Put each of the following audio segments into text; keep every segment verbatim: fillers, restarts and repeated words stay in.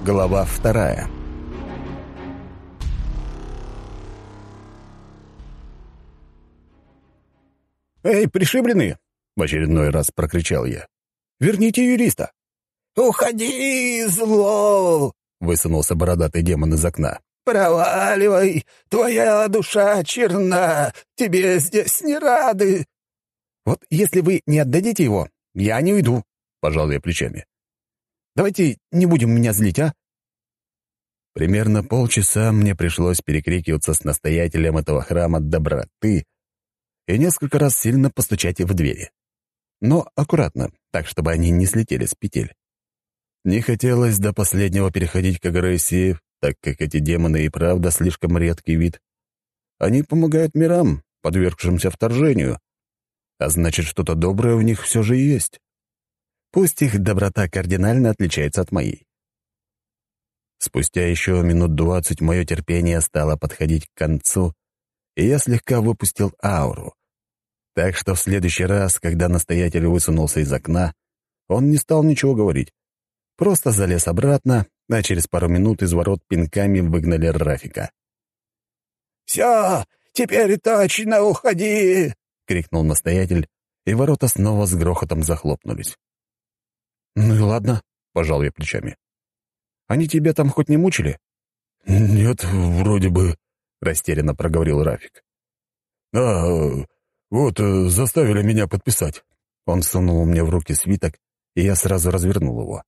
Глава вторая. «Эй, пришибленные!» — в очередной раз прокричал я. «Верните юриста!» «Уходи, зло!» — высунулся бородатый демон из окна. «Проваливай! Твоя душа черна! Тебе здесь не рады!» «Вот если вы не отдадите его, я не уйду», — пожал я плечами. «Давайте не будем меня злить, а?» Примерно полчаса мне пришлось перекрикиваться с настоятелем этого храма доброты и несколько раз сильно постучать в двери. Но аккуратно, так, чтобы они не слетели с петель. Не хотелось до последнего переходить к агрессии, так как эти демоны и правда слишком редкий вид. Они помогают мирам, подвергшимся вторжению, а значит, что-то доброе в них все же есть. Пусть их доброта кардинально отличается от моей. Спустя еще минут двадцать мое терпение стало подходить к концу, и я слегка выпустил ауру. Так что в следующий раз, когда настоятель высунулся из окна, он не стал ничего говорить. Просто залез обратно, а через пару минут из ворот пинками выгнали Рафика. «Все, теперь точно уходи!» — крикнул настоятель, и ворота снова с грохотом захлопнулись. «Ну и ладно», — пожал я плечами. «Они тебя там хоть не мучили?» «Нет, вроде бы», — растерянно проговорил Рафик. «А, вот, заставили меня подписать». Он сунул мне в руки свиток, и я сразу развернул его.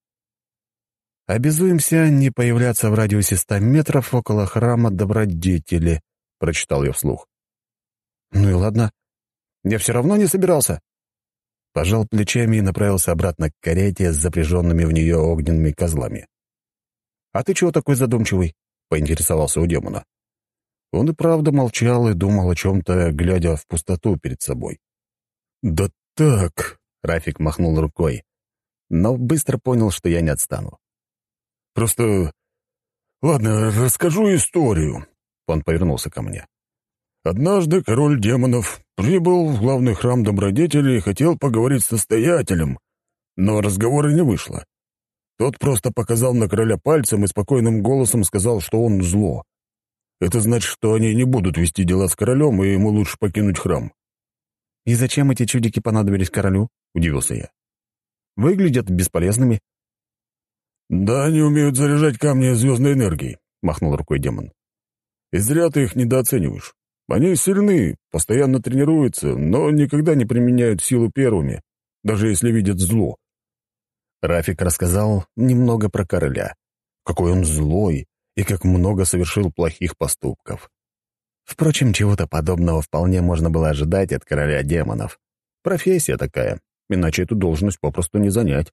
«Обязуемся не появляться в радиусе ста метров около храма добродетели», — прочитал я вслух. «Ну и ладно. Я все равно не собирался». Пожал плечами и направился обратно к карете с запряженными в нее огненными козлами. «А ты чего такой задумчивый?» — поинтересовался у демона. Он и правда молчал и думал о чем-то, глядя в пустоту перед собой. «Да так», — Рафик махнул рукой, но быстро понял, что я не отстану. «Просто... Ладно, расскажу историю». Он повернулся ко мне. «Однажды король демонов прибыл в главный храм добродетели и хотел поговорить с настоятелем, но разговора не вышло. Тот просто показал на короля пальцем и спокойным голосом сказал, что он зло. Это значит, что они не будут вести дела с королем, и ему лучше покинуть храм». «И зачем эти чудики понадобились королю?» — удивился я. «Выглядят бесполезными». «Да, они умеют заряжать камни звездной энергией», — махнул рукой демон. «И зря ты их недооцениваешь. Они сильны, постоянно тренируются, но никогда не применяют силу первыми, даже если видят зло». Рафик рассказал немного про короля, какой он злой и как много совершил плохих поступков. Впрочем, чего-то подобного вполне можно было ожидать от короля демонов. Профессия такая, иначе эту должность попросту не занять.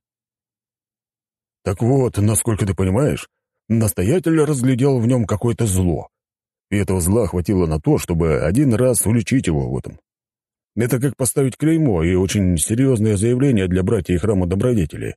«Так вот, насколько ты понимаешь, настоятель разглядел в нем какое-то зло, и этого зла хватило на то, чтобы один раз уличить его в этом. Это как поставить клеймо и очень серьезное заявление для братьев храма добродетели.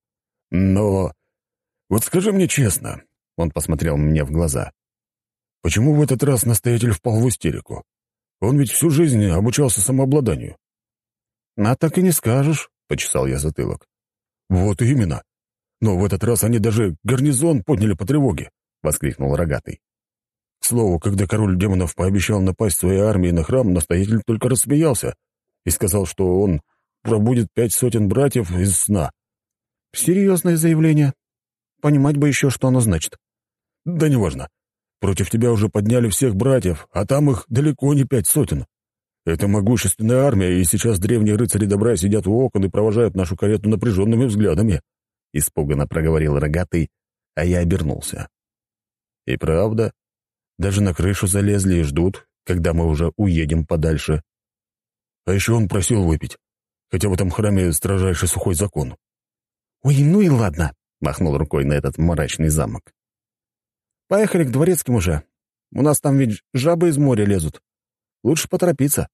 Но вот скажи мне честно», — он посмотрел мне в глаза, «почему в этот раз настоятель впал в истерику? Он ведь всю жизнь обучался самообладанию». «А так и не скажешь», — почесал я затылок. «Вот именно. Но в этот раз они даже гарнизон подняли по тревоге», — воскликнул Рогатый. «К слову, когда король демонов пообещал напасть своей армией на храм, настоятель только рассмеялся и сказал, что он пробудет пять сотен братьев из сна». «Серьезное заявление. Понимать бы еще, что оно значит». «Да неважно. Против тебя уже подняли всех братьев, а там их далеко не пять сотен. Это могущественная армия, и сейчас древние рыцари добра сидят у окон и провожают нашу карету напряженными взглядами», — испуганно проговорил Рогатый, а я обернулся. И правда, даже на крышу залезли и ждут, когда мы уже уедем подальше. А еще он просил выпить, хотя в этом храме строжайший сухой закон. «Ой, ну и ладно», — махнул рукой на этот мрачный замок. «Поехали к дворецким уже. У нас там ведь жабы из моря лезут. Лучше поторопиться».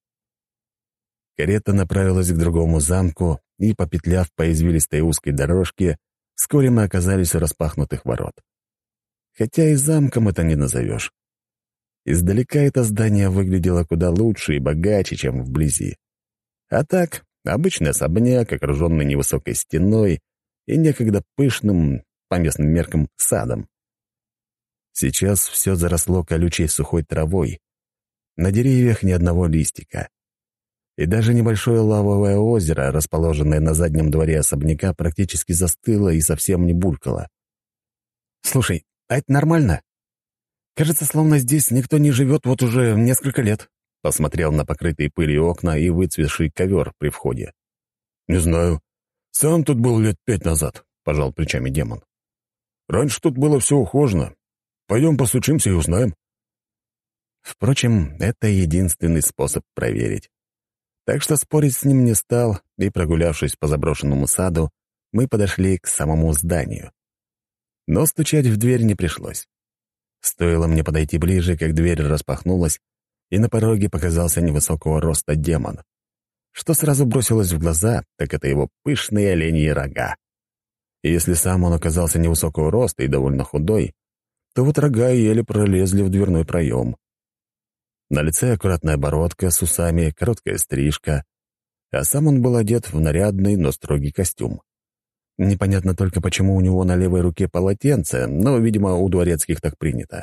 Карета направилась к другому замку, и, попетляв по извилистой узкой дорожке, вскоре мы оказались у распахнутых ворот. Хотя и замком это не назовешь. Издалека это здание выглядело куда лучше и богаче, чем вблизи. А так, обычный особняк, окруженный невысокой стеной и некогда пышным, по местным меркам, садом. Сейчас все заросло колючей сухой травой. На деревьях ни одного листика. И даже небольшое лавовое озеро, расположенное на заднем дворе особняка, практически застыло и совсем не булькало. «Слушай, а это нормально? Кажется, словно здесь никто не живет вот уже несколько лет». Посмотрел на покрытые пылью окна и выцветший ковер при входе. «Не знаю. Сам тут был лет пять назад», — пожал плечами демон. «Раньше тут было все ухожено. Пойдем постучимся и узнаем». Впрочем, это единственный способ проверить. Так что спорить с ним не стал, и, прогулявшись по заброшенному саду, мы подошли к самому зданию. Но стучать в дверь не пришлось. Стоило мне подойти ближе, как дверь распахнулась, и на пороге показался невысокого роста демон. Что сразу бросилось в глаза, так это его пышные оленьи рога. И если сам он оказался невысокого роста и довольно худой, то вот рога еле пролезли в дверной проем. На лице аккуратная бородка с усами, короткая стрижка, а сам он был одет в нарядный, но строгий костюм. Непонятно только, почему у него на левой руке полотенце, но, видимо, у дворецких так принято.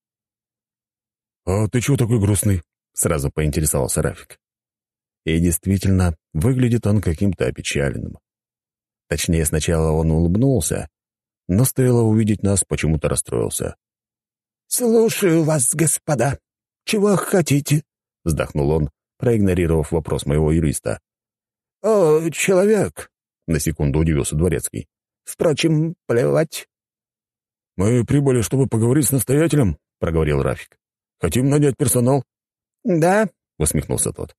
«А ты чего такой грустный?» — сразу поинтересовался Рафик. И действительно, выглядит он каким-то опечаленным. Точнее, сначала он улыбнулся, но стоило увидеть нас, почему-то расстроился. «Слушаю вас, господа. Чего хотите?» — вздохнул он, проигнорировав вопрос моего юриста. «О, человек!» — на секунду удивился дворецкий. «Впрочем, плевать». «Мы прибыли, чтобы поговорить с настоятелем», — проговорил Рафик. «Хотим нанять персонал». «Да», — усмехнулся тот.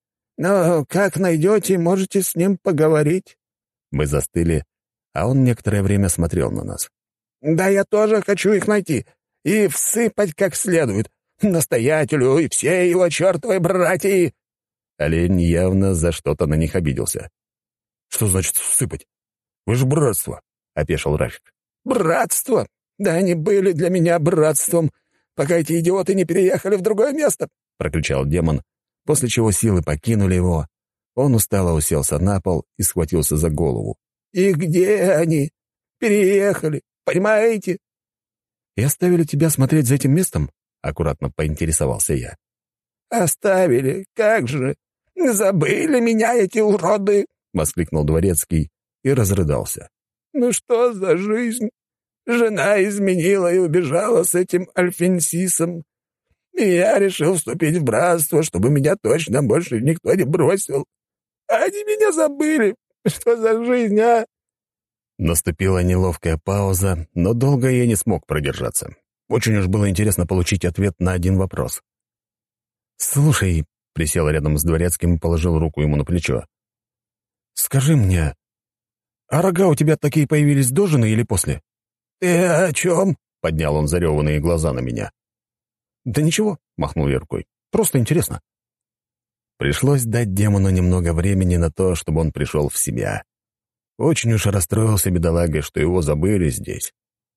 «но как найдете, можете с ним поговорить». Мы застыли, а он некоторое время смотрел на нас. «Да я тоже хочу их найти и всыпать как следует. Настоятелю и все его чертовы братья». Олень явно за что-то на них обиделся. «Что значит всыпать? Вы же братство», — опешил Рафик. «Братство? Да они были для меня братством, пока эти идиоты не переехали в другое место», — прокричал демон, после чего силы покинули его. Он устало уселся на пол и схватился за голову. «И где они? Переехали, понимаете?» «И оставили тебя смотреть за этим местом?» — аккуратно поинтересовался я. «Оставили, как же! Забыли меня эти уроды!» — воскликнул дворецкий и разрыдался. «Ну что за жизнь? Жена изменила и убежала с этим Альфенсисом. И я решил вступить в братство, чтобы меня точно больше никто не бросил. Они меня забыли. Что за жизнь, а?» Наступила неловкая пауза, но долго я не смог продержаться. Очень уж было интересно получить ответ на один вопрос. «Слушай», — присел рядом с дворецким и положил руку ему на плечо. «Скажи мне, а рога у тебя такие появились до жены или после?» «Ты о чем?» — поднял он зареванные глаза на меня. «Да ничего», — махнул я рукой. «Просто интересно». Пришлось дать демону немного времени на то, чтобы он пришел в себя. Очень уж расстроился бедолага, что его забыли здесь.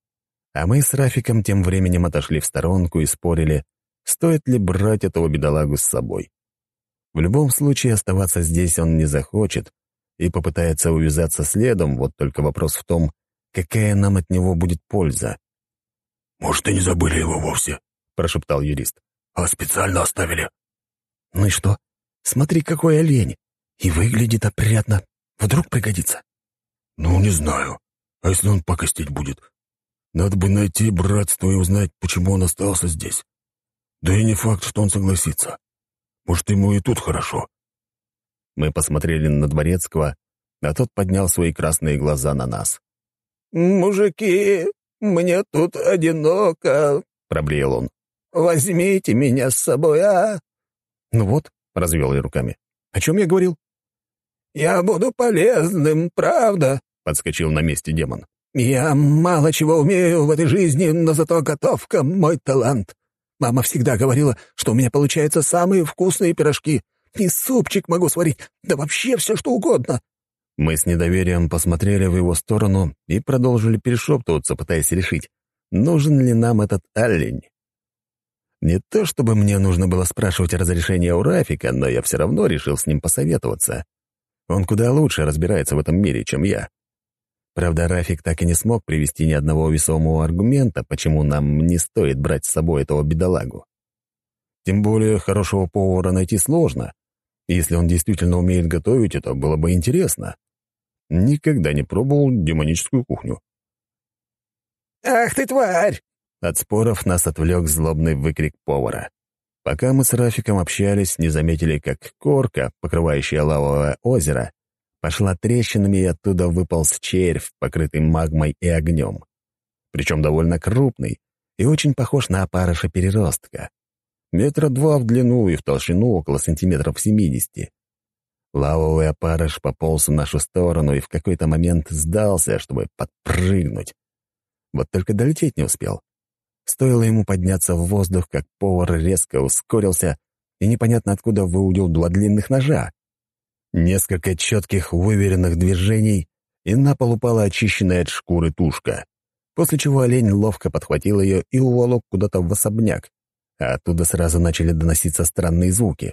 А мы с Рафиком тем временем отошли в сторонку и спорили, стоит ли брать этого бедолагу с собой. В любом случае оставаться здесь он не захочет и попытается увязаться следом, вот только вопрос в том, какая нам от него будет польза. «Может, и не забыли его вовсе», — прошептал юрист. «А специально оставили». «Ну и что? Смотри, какой олень! И выглядит опрятно. Вдруг пригодится». «Ну, не знаю. А если он пакостить будет? Надо бы найти братство и узнать, почему он остался здесь. Да и не факт, что он согласится. Может, ему и тут хорошо». Мы посмотрели на дворецкого, а тот поднял свои красные глаза на нас. «Мужики, мне тут одиноко», — проблеял он. «Возьмите меня с собой, а?» «Ну вот», — развел я руками. «О чем я говорил?» «Я буду полезным, правда», — подскочил на месте демон. «Я мало чего умею в этой жизни, но зато готовка — мой талант. Мама всегда говорила, что у меня получаются самые вкусные пирожки. И супчик могу сварить, да вообще все что угодно». Мы с недоверием посмотрели в его сторону и продолжили перешептываться, пытаясь решить, нужен ли нам этот олень. Не то чтобы мне нужно было спрашивать разрешения у Рафика, но я все равно решил с ним посоветоваться. Он куда лучше разбирается в этом мире, чем я. Правда, Рафик так и не смог привести ни одного весомого аргумента, почему нам не стоит брать с собой этого бедолагу. Тем более хорошего повара найти сложно. И если он действительно умеет готовить, это было бы интересно. Никогда не пробовал демоническую кухню. «Ах ты, тварь!» От споров нас отвлек злобный выкрик повара. Пока мы с Рафиком общались, не заметили, как корка, покрывающая лавовое озеро, пошла трещинами, и оттуда выполз червь, покрытый магмой и огнем. Причем довольно крупный и очень похож на опарыша-переростка. Метра два в длину и в толщину около сантиметров семидесяти. Лавовый опарыш пополз в нашу сторону и в какой-то момент сдался, чтобы подпрыгнуть. Вот только долететь не успел. Стоило ему подняться в воздух, как повар резко ускорился и непонятно откуда выудил два длинных ножа. Несколько четких, выверенных движений, и на пол упала очищенная от шкуры тушка, после чего олень ловко подхватил ее и уволок куда-то в особняк, а оттуда сразу начали доноситься странные звуки.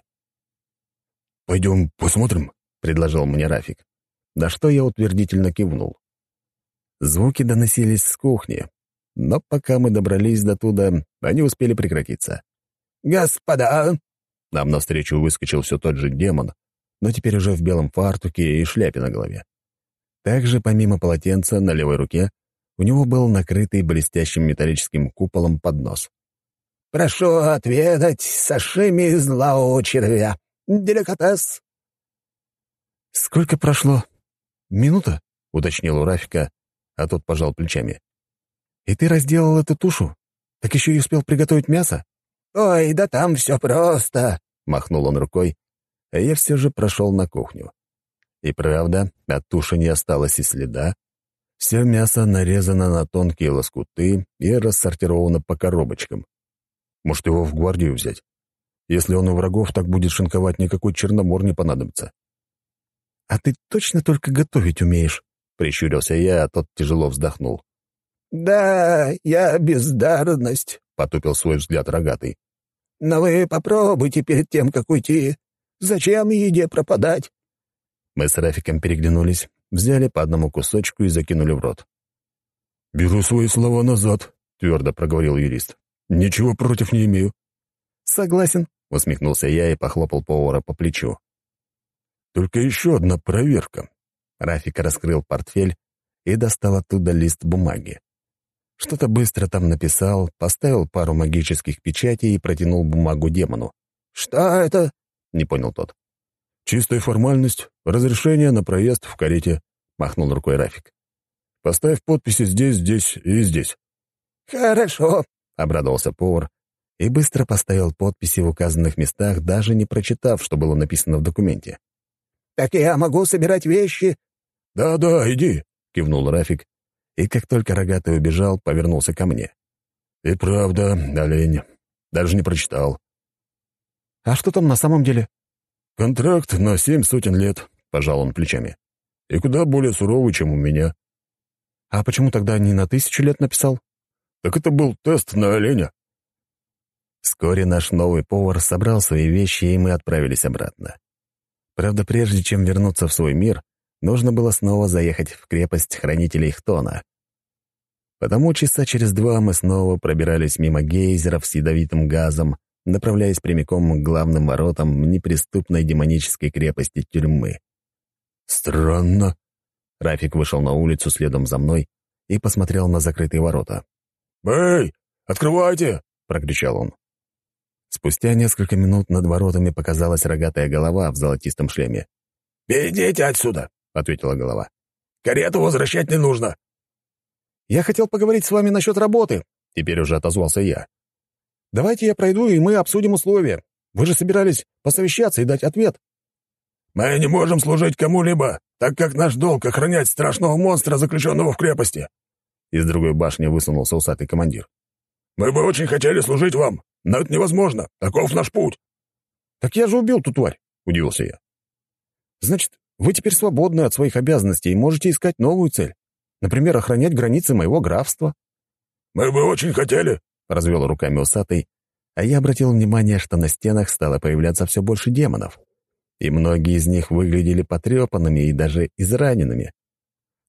«Пойдем посмотрим», — предложил мне Рафик. На что я утвердительно кивнул. Звуки доносились с кухни, но пока мы добрались до туда, они успели прекратиться. «Господа!» Нам навстречу выскочил все тот же демон, но теперь уже в белом фартуке и шляпе на голове. Также, помимо полотенца, на левой руке у него был накрытый блестящим металлическим куполом поднос. «Прошу отведать сашими из лавового червя. Деликатес!» «Сколько прошло? Минута?» — уточнил у Рафика, а тот пожал плечами. «И ты разделал эту тушу? Так еще и успел приготовить мясо?» «Ой, да там все просто!» — махнул он рукой, а я все же прошел на кухню. И правда, от туши не осталось и следа. Все мясо нарезано на тонкие лоскуты и рассортировано по коробочкам. Может, его в гвардию взять? Если он у врагов так будет шинковать, никакой черномор не понадобится. «А ты точно только готовить умеешь?» — прищурился я, а тот тяжело вздохнул. «Да, я бездарность», — потупил свой взгляд рогатый. «Но вы попробуйте перед тем, как уйти. Зачем еде пропадать?» Мы с Рафиком переглянулись, взяли по одному кусочку и закинули в рот. «Беру свои слова назад», — твердо проговорил юрист. «Ничего против не имею». «Согласен», — усмехнулся я и похлопал повара по плечу. «Только еще одна проверка». Рафик раскрыл портфель и достал оттуда лист бумаги. Что-то быстро там написал, поставил пару магических печатей и протянул бумагу демону. «Что это?» — не понял тот. «Чистая формальность, разрешение на проезд в карете», — махнул рукой Рафик. «Поставь подписи здесь, здесь и здесь». «Хорошо», — обрадовался повар и быстро поставил подписи в указанных местах, даже не прочитав, что было написано в документе. «Так я могу собирать вещи?» «Да-да, иди», — кивнул Рафик, и как только рогатый убежал, повернулся ко мне. «И правда, олень, даже не прочитал». «А что там на самом деле?» «Контракт на семь сотен лет», — пожал он плечами. «И куда более суровый, чем у меня». «А почему тогда не на тысячу лет написал?» «Так это был тест на оленя». Вскоре наш новый повар собрал свои вещи, и мы отправились обратно. Правда, прежде чем вернуться в свой мир, нужно было снова заехать в крепость хранителей Хтона. Потому часа через два мы снова пробирались мимо гейзеров с ядовитым газом, направляясь прямиком к главным воротам неприступной демонической крепости тюрьмы. «Странно». Рафик вышел на улицу следом за мной и посмотрел на закрытые ворота. «Эй, открывайте!» — прокричал он. Спустя несколько минут над воротами показалась рогатая голова в золотистом шлеме. «Идите отсюда!» — ответила голова. «Карету возвращать не нужно». «Я хотел поговорить с вами насчет работы», — теперь уже отозвался я. «Давайте я пройду, и мы обсудим условия. Вы же собирались посовещаться и дать ответ». «Мы не можем служить кому-либо, так как наш долг — охранять страшного монстра, заключенного в крепости». Из другой башни высунулся усатый командир. «Мы бы очень хотели служить вам, но это невозможно. Таков наш путь». «Так я же убил ту тварь», — удивился я. «Значит, вы теперь свободны от своих обязанностей и можете искать новую цель. Например, охранять границы моего графства». «Мы бы очень хотели», — развел руками усатый, а я обратил внимание, что на стенах стало появляться все больше демонов, и многие из них выглядели потрепанными и даже израненными.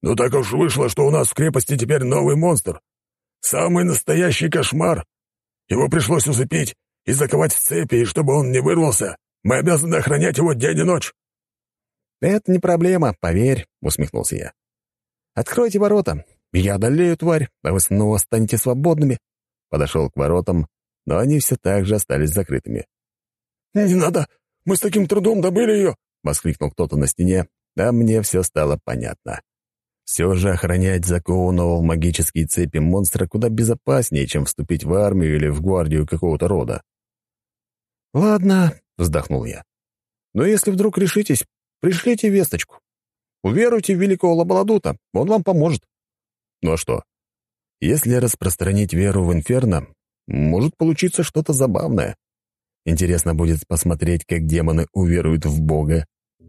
«Ну так уж вышло, что у нас в крепости теперь новый монстр. Самый настоящий кошмар. Его пришлось усыпить и заковать в цепи, и чтобы он не вырвался, мы обязаны охранять его день и ночь». «Это не проблема, поверь», — усмехнулся я. «Откройте ворота, и я одолею тварь, а вы снова станете свободными». Подошел к воротам, но они все так же остались закрытыми. «Не надо! Мы с таким трудом добыли ее!» — воскликнул кто-то на стене, а мне все стало понятно. Все же охранять закованного в магические цепи монстра куда безопаснее, чем вступить в армию или в гвардию какого-то рода. «Ладно», — вздохнул я. «Но если вдруг решитесь, пришлите весточку. Уверуйте в великого Лабаладута, он вам поможет». Ну а что? Если распространить веру в инферно, может получиться что-то забавное. Интересно будет посмотреть, как демоны уверуют в Бога.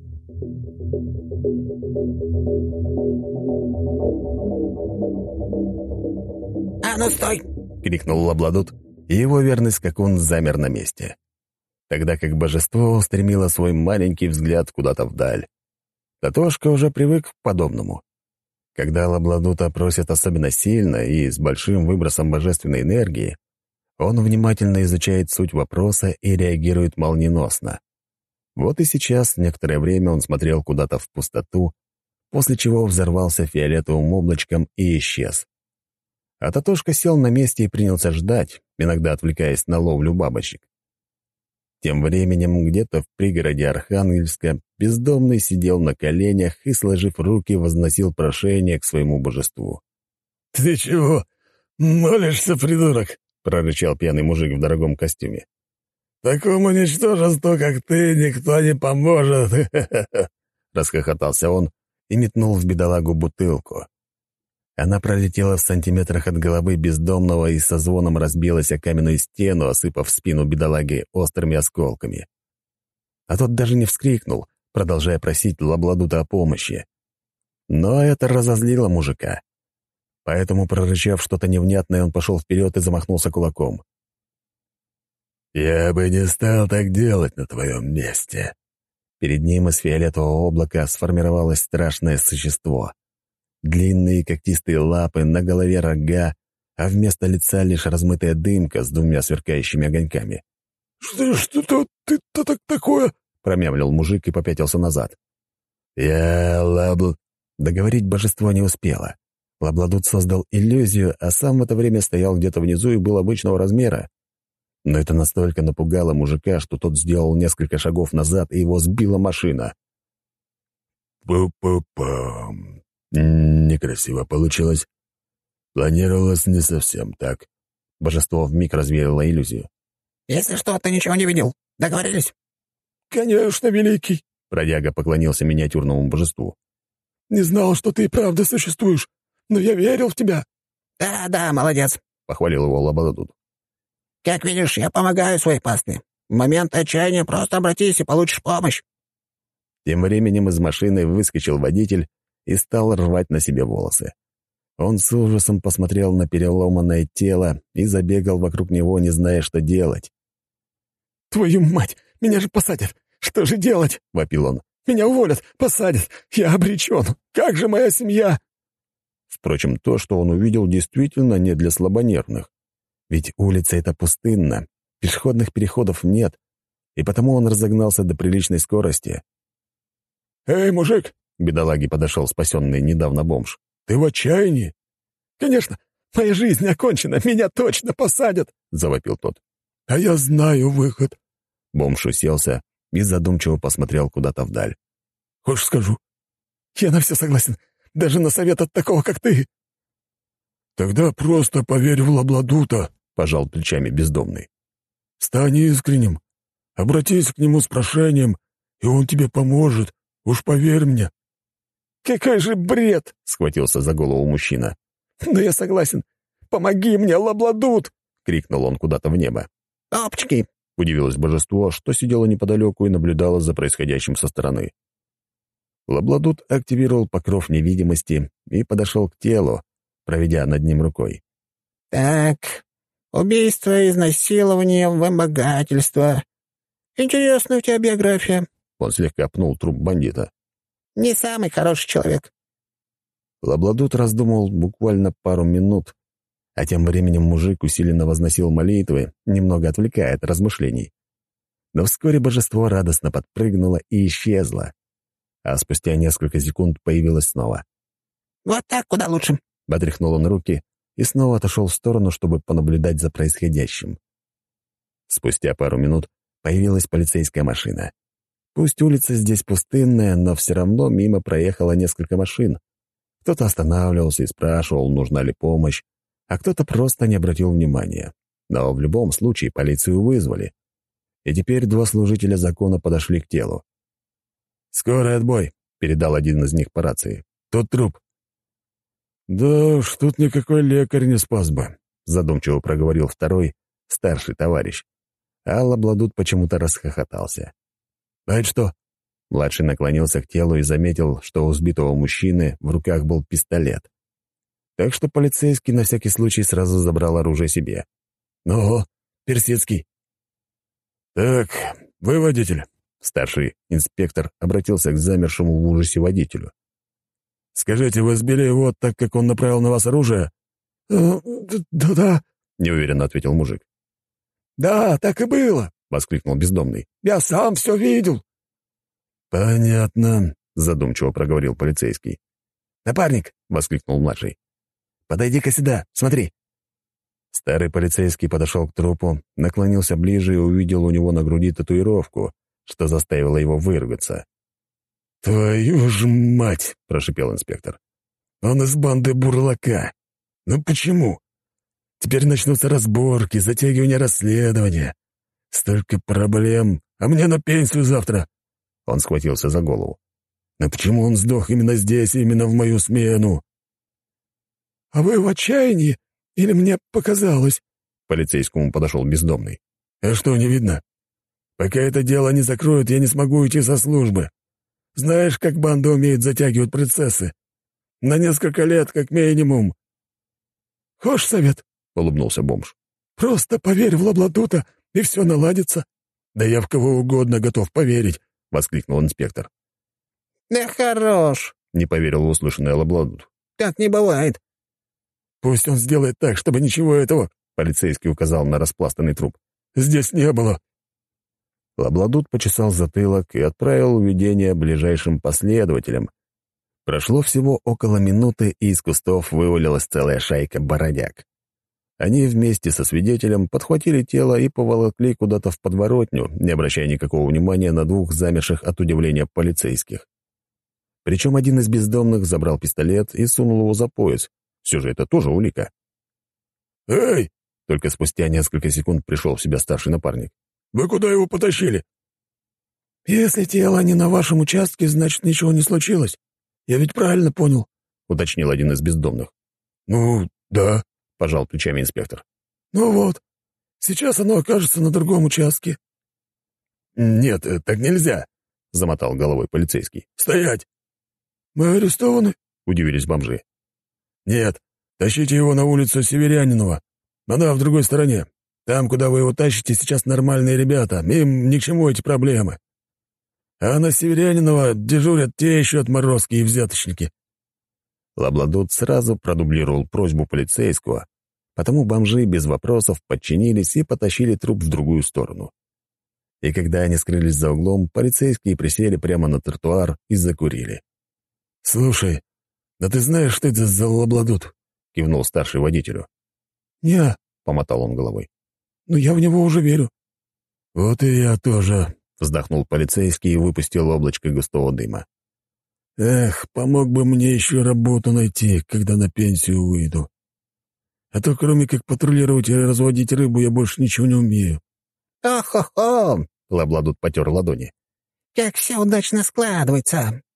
«А ну стой!» — крикнул Лабладут, и его верный скакун замер на месте. Тогда как божество устремило свой маленький взгляд куда-то вдаль. Татошка уже привык к подобному. Когда Лабладута просят особенно сильно и с большим выбросом божественной энергии, он внимательно изучает суть вопроса и реагирует молниеносно. Вот и сейчас некоторое время он смотрел куда-то в пустоту, после чего взорвался фиолетовым облачком и исчез. А Татошка сел на месте и принялся ждать, иногда отвлекаясь на ловлю бабочек. Тем временем где-то в пригороде Архангельска бездомный сидел на коленях и, сложив руки, возносил прошение к своему божеству. «Ты чего? Молишься, придурок?» — прорычал пьяный мужик в дорогом костюме. «Такому ничтожеству, как ты, никто не поможет!» Расхохотался он и метнул в бедолагу бутылку. Она пролетела в сантиметрах от головы бездомного и со звоном разбилась о каменную стену, осыпав спину бедолаги острыми осколками. А тот даже не вскрикнул, продолжая просить Лабладута о помощи. Но это разозлило мужика. Поэтому, прорычав что-то невнятное, он пошел вперед и замахнулся кулаком. «Я бы не стал так делать на твоем месте». Перед ним из фиолетового облака сформировалось страшное существо. Длинные когтистые лапы, на голове рога, а вместо лица лишь размытая дымка с двумя сверкающими огоньками. «Что, что-то ты-то так такое?» — промямлил мужик и попятился назад. «Я Лабл...» Договорить божество не успело. Лабладут создал иллюзию, а сам в это время стоял где-то внизу и был обычного размера. Но это настолько напугало мужика, что тот сделал несколько шагов назад, и его сбила машина. «Пу-пу-пум. Некрасиво получилось. Планировалось не совсем так». Божество вмиг развеяло иллюзию. «Если что, ты ничего не видел. Договорились?» «Конечно, великий!» — бродяга поклонился миниатюрному божеству. «Не знал, что ты и правда существуешь, но я верил в тебя». «Да, да, молодец», — похвалил его Лабладут. «Как видишь, я помогаю своей пастве. В момент отчаяния просто обратись и получишь помощь». Тем временем из машины выскочил водитель и стал рвать на себе волосы. Он с ужасом посмотрел на переломанное тело и забегал вокруг него, не зная, что делать. «Твою мать! Меня же посадят! Что же делать?» — вопил он. «Меня уволят, посадят! Я обречен! Как же моя семья?» Впрочем, то, что он увидел, действительно не для слабонервных. Ведь улица эта пустынна, пешеходных переходов нет, и потому он разогнался до приличной скорости. «Эй, мужик!» — к бедолаге подошел спасенный недавно бомж. «Ты в отчаянии?» «Конечно! Моя жизнь окончена! Меня точно посадят!» — завопил тот. «А я знаю выход!» Бомж уселся и задумчиво посмотрел куда-то вдаль. «Хочешь, скажу?» «Я на все согласен, даже на совет от такого, как ты!» «Тогда просто поверь в Лабладута», — пожал плечами бездомный. «Стань искренним, обратись к нему с прошением, и он тебе поможет, уж поверь мне». «Какой же бред!» — схватился за голову мужчина. «Да я согласен. Помоги мне, Лабладут!» — крикнул он куда-то в небо. «Опачки!» — удивилось божество, что сидело неподалеку и наблюдало за происходящим со стороны. Лабладут активировал покров невидимости и подошел к телу, проведя над ним рукой. «Так, убийство, изнасилование, вымогательство. Интересная у тебя биография». Он слегка пнул труп бандита. «Не самый хороший человек». Лабладут раздумал буквально пару минут, а тем временем мужик усиленно возносил молитвы, немного отвлекая от размышлений. Но вскоре божество радостно подпрыгнуло и исчезло, а спустя несколько секунд появилось снова. «Вот так куда лучше», — отряхнул он руки и снова отошел в сторону, чтобы понаблюдать за происходящим. Спустя пару минут появилась полицейская машина. Пусть улица здесь пустынная, но все равно мимо проехало несколько машин. Кто-то останавливался и спрашивал, нужна ли помощь, а кто-то просто не обратил внимания. Но в любом случае полицию вызвали. И теперь два служителя закона подошли к телу. «Скорый отбой», — передал один из них по рации. «Тут труп». «Да уж, тут никакой лекарь не спас бы», — задумчиво проговорил второй, старший товарищ. А Лабладут почему-то расхохотался. «А это что?» Младший наклонился к телу и заметил, что у сбитого мужчины в руках был пистолет. Так что полицейский на всякий случай сразу забрал оружие себе. «Ну, персидский». «Так, вы водитель?» Старший инспектор обратился к замершему в ужасе водителю. «Скажите, вы сбили его так, как он направил на вас оружие?» «Да-да», — неуверенно ответил мужик. «Да, так и было», — воскликнул бездомный. «Я сам все видел». «Понятно», — задумчиво проговорил полицейский. «Напарник», — воскликнул младший. «Подойди-ка сюда, смотри». Старый полицейский подошел к трупу, наклонился ближе и увидел у него на груди татуировку, что заставило его выругаться. «Твою ж мать!» — прошипел инспектор. «Он из банды Бурлака. Ну почему? Теперь начнутся разборки, затягивание расследования. Столько проблем, а мне на пенсию завтра». Он схватился за голову. «Но почему он сдох именно здесь, именно в мою смену?» «А вы в отчаянии? Или мне показалось?» К полицейскому подошел бездомный. «А что, не видно? Пока это дело не закроют, я не смогу уйти со службы. Знаешь, как банда умеет затягивать процессы? На несколько лет, как минимум». «Хочешь совет?» — улыбнулся бомж. «Просто поверь в Лабладута, и все наладится». «Да я в кого угодно готов поверить», — воскликнул инспектор. «Да хорош», — не поверил в услышанное Лабладут. «Так не бывает». «Пусть он сделает так, чтобы ничего этого», — полицейский указал на распластанный труп, — «здесь не было». Лабладут почесал затылок и отправил уведение ближайшим последователям. Прошло всего около минуты, и из кустов вывалилась целая шайка бородяг. Они вместе со свидетелем подхватили тело и поволокли куда-то в подворотню, не обращая никакого внимания на двух замерших от удивления полицейских. Причем один из бездомных забрал пистолет и сунул его за пояс. Все же это тоже улика. «Эй!» — только спустя несколько секунд пришел в себя старший напарник. «Вы куда его потащили?» «Если тело не на вашем участке, значит, ничего не случилось. Я ведь правильно понял?» — уточнил один из бездомных. «Ну, да», — пожал плечами инспектор. «Ну вот, сейчас оно окажется на другом участке». «Нет, так нельзя», — замотал головой полицейский. «Стоять!» «Мы арестованы?» — удивились бомжи. «Нет, тащите его на улицу Северянинова. Она в другой стороне. Там, куда вы его тащите, сейчас нормальные ребята. Им ни к чему эти проблемы. А на Северянинова дежурят те еще отморозки и взяточники». Лабладут сразу продублировал просьбу полицейского, потому бомжи без вопросов подчинились и потащили труп в другую сторону. И когда они скрылись за углом, полицейские присели прямо на тротуар и закурили. «Слушай, да ты знаешь, что это за Лабладут?» — кивнул старший водителю. «Не», — помотал он головой. «но я в него уже верю». «Вот и я тоже», — вздохнул полицейский и выпустил облачко густого дыма. «Эх, помог бы мне еще работу найти, когда на пенсию выйду. А то кроме как патрулировать и разводить рыбу я больше ничего не умею». «О-хо-хо!» — Лабладут потер ладони. «Как все удачно складывается.